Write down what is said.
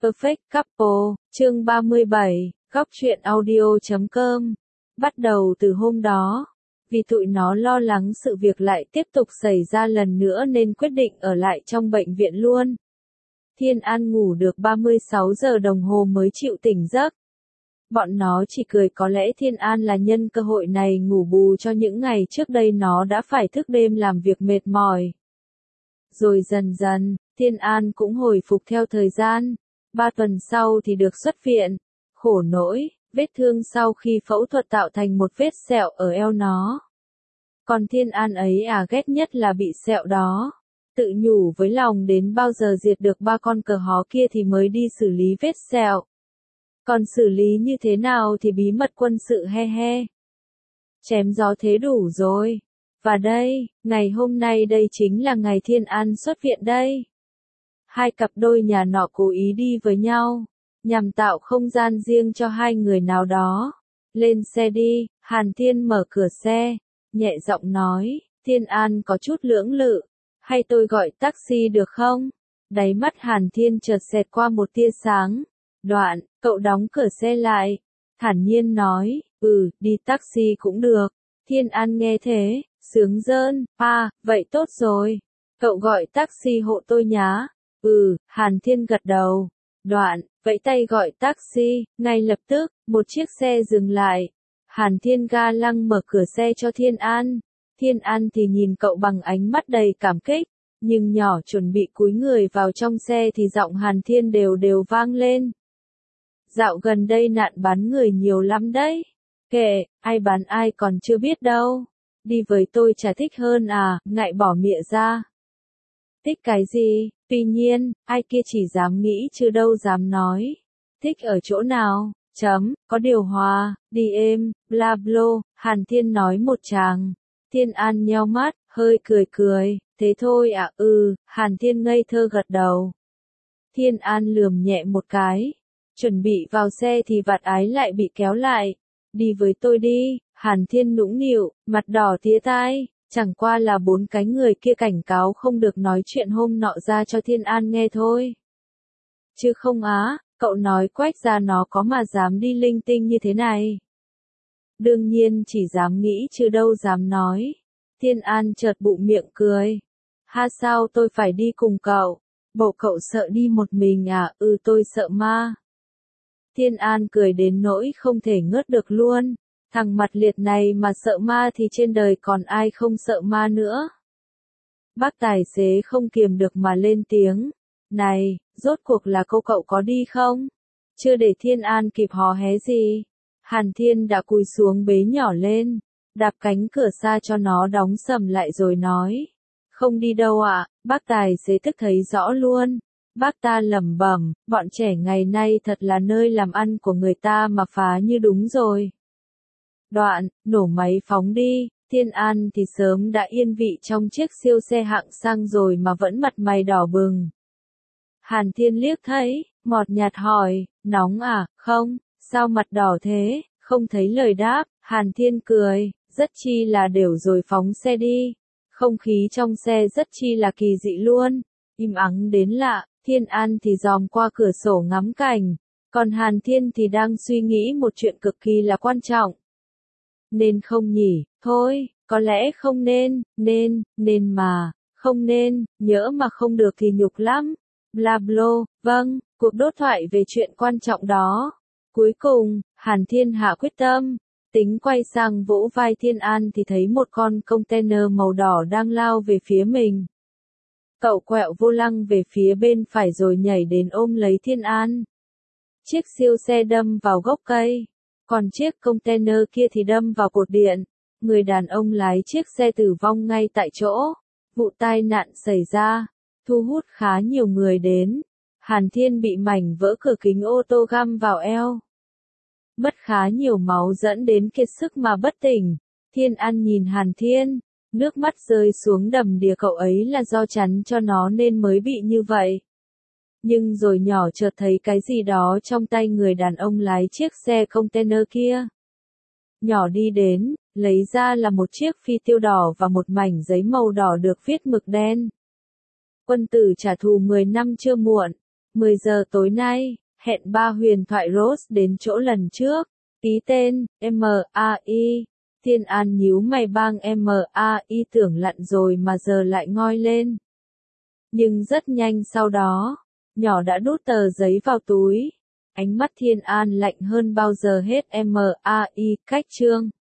Perfect Couple, chương 37, góc truyện audio.com. Bắt đầu từ hôm đó, vì tụi nó lo lắng sự việc lại tiếp tục xảy ra lần nữa nên quyết định ở lại trong bệnh viện luôn. Thiên An ngủ được 36 giờ đồng hồ mới chịu tỉnh giấc. Bọn nó chỉ cười có lẽ Thiên An là nhân cơ hội này ngủ bù cho những ngày trước đây nó đã phải thức đêm làm việc mệt mỏi. Rồi dần dần, Thiên An cũng hồi phục theo thời gian. 3 tuần sau thì được xuất viện. Khổ nỗi, vết thương sau khi phẫu thuật tạo thành một vết sẹo ở eo nó. Còn Thiên An ấy ghét nhất là bị sẹo đó. Tự nhủ với lòng đến bao giờ diệt được 3 con cờ hó kia thì mới đi xử lý vết sẹo. Còn xử lý như thế nào thì bí mật quân sự he he. Chém gió thế đủ rồi. Và đây, ngày hôm nay đây chính là ngày Thiên An xuất viện đây. Hai cặp đôi nhà nọ cố ý đi với nhau, nhằm tạo không gian riêng cho hai người nào đó. Lên xe đi, Hàn Thiên mở cửa xe, nhẹ giọng nói, Thiên An có chút lưỡng lự, hay tôi gọi taxi được không? Đáy mắt Hàn Thiên chợt xẹt qua một tia sáng. Đoạn, cậu đóng cửa xe lại, thản nhiên nói, đi taxi cũng được. Thiên An nghe thế, sướng rơn, vậy tốt rồi. Cậu gọi taxi hộ tôi nhá. Hàn Thiên gật đầu. Đoạn, vẫy tay gọi taxi, ngay lập tức, một chiếc xe dừng lại. Hàn Thiên ga lăng mở cửa xe cho Thiên An. Thiên An thì nhìn cậu bằng ánh mắt đầy cảm kích, nhưng nhỏ chuẩn bị cúi người vào trong xe thì giọng Hàn Thiên đều đều vang lên. Dạo gần đây nạn bán người nhiều lắm đấy. Kệ, ai bán ai còn chưa biết đâu. Đi với tôi chả thích hơn ngại bỏ mịa ra. Thích cái gì? Tuy nhiên, ai kia chỉ dám nghĩ chứ đâu dám nói. Thích ở chỗ nào? Có điều hòa, đi êm, bla blo, Hàn Thiên nói một tràng. Thiên An nheo mắt, hơi cười, thế thôi Hàn Thiên ngây thơ gật đầu. Thiên An lườm nhẹ một cái, chuẩn bị vào xe thì vạt ái lại bị kéo lại. Đi với tôi đi, Hàn Thiên nũng nịu, mặt đỏ tía tai. Chẳng qua là 4 cái người kia cảnh cáo không được nói chuyện hôm nọ ra cho Thiên An nghe thôi. Chứ không cậu nói quách ra nó có mà dám đi linh tinh như thế này. Đương nhiên chỉ dám nghĩ chứ đâu dám nói. Thiên An chợt bụng miệng cười. Sao tôi phải đi cùng cậu? Bộ cậu sợ đi một mình tôi sợ ma. Thiên An cười đến nỗi không thể ngớt được luôn. Thằng mặt liệt này mà sợ ma thì trên đời còn ai không sợ ma nữa. Bác tài xế không kiềm được mà lên tiếng. Này, rốt cuộc là cậu có đi không? Chưa để Thiên An kịp hò hé gì. Hàn Thiên đã cúi xuống bế nhỏ lên, đạp cánh cửa xa cho nó đóng sầm lại rồi nói. Không đi đâu bác tài xế tức thấy rõ luôn. Bác ta lẩm bẩm, bọn trẻ ngày nay thật là nơi làm ăn của người ta mà phá như đúng rồi. Đoạn, nổ máy phóng đi. Thiên An thì sớm đã yên vị trong chiếc siêu xe hạng sang rồi mà vẫn mặt mày đỏ bừng. Hàn Thiên liếc thấy, ngọt nhạt hỏi, nóng không, sao mặt đỏ thế, không thấy lời đáp. Hàn Thiên cười, rất chi là đều rồi phóng xe đi. Không khí trong xe rất chi là kỳ dị luôn, im ắng đến lạ. Thiên An thì dòm qua cửa sổ ngắm cảnh, còn Hàn Thiên thì đang suy nghĩ một chuyện cực kỳ là quan trọng. Nên không nhỉ? Thôi, có lẽ không nên, nên mà, không nên, nhỡ mà không được thì nhục lắm. Bla blo, vâng, cuộc đối thoại về chuyện quan trọng đó. Cuối cùng, Hàn Thiên hạ quyết tâm, tính quay sang vỗ vai Thiên An thì thấy một con container màu đỏ đang lao về phía mình. Cậu quẹo vô lăng về phía bên phải rồi nhảy đến ôm lấy Thiên An. Chiếc siêu xe đâm vào gốc cây, còn chiếc container kia thì đâm vào cột điện. Người đàn ông lái chiếc xe tử vong ngay tại chỗ. Vụ tai nạn xảy ra, thu hút khá nhiều người đến. Hàn Thiên bị mảnh vỡ cửa kính ô tô găm vào eo. Mất khá nhiều máu dẫn đến kiệt sức mà bất tỉnh. Thiên An nhìn Hàn Thiên, nước mắt rơi xuống đầm đìa, cậu ấy là do chắn cho nó nên mới bị như vậy. Nhưng rồi nhỏ chợt thấy cái gì đó trong tay người đàn ông lái chiếc xe container kia. Nhỏ đi đến, lấy ra là một chiếc phi tiêu đỏ và một mảnh giấy màu đỏ được viết mực đen. Quân tử trả thù 10 năm chưa muộn. 10 giờ tối nay, hẹn ba huyền thoại Rose đến chỗ lần trước. Ký tên, M.A.I. Thiên An nhíu mày bang M.A.I tưởng lặn rồi mà giờ lại ngoi lên. Nhưng rất nhanh sau đó, nhỏ đã đút tờ giấy vào túi. Ánh mắt Thiên An lạnh hơn bao giờ hết. M.A.I cách Trương.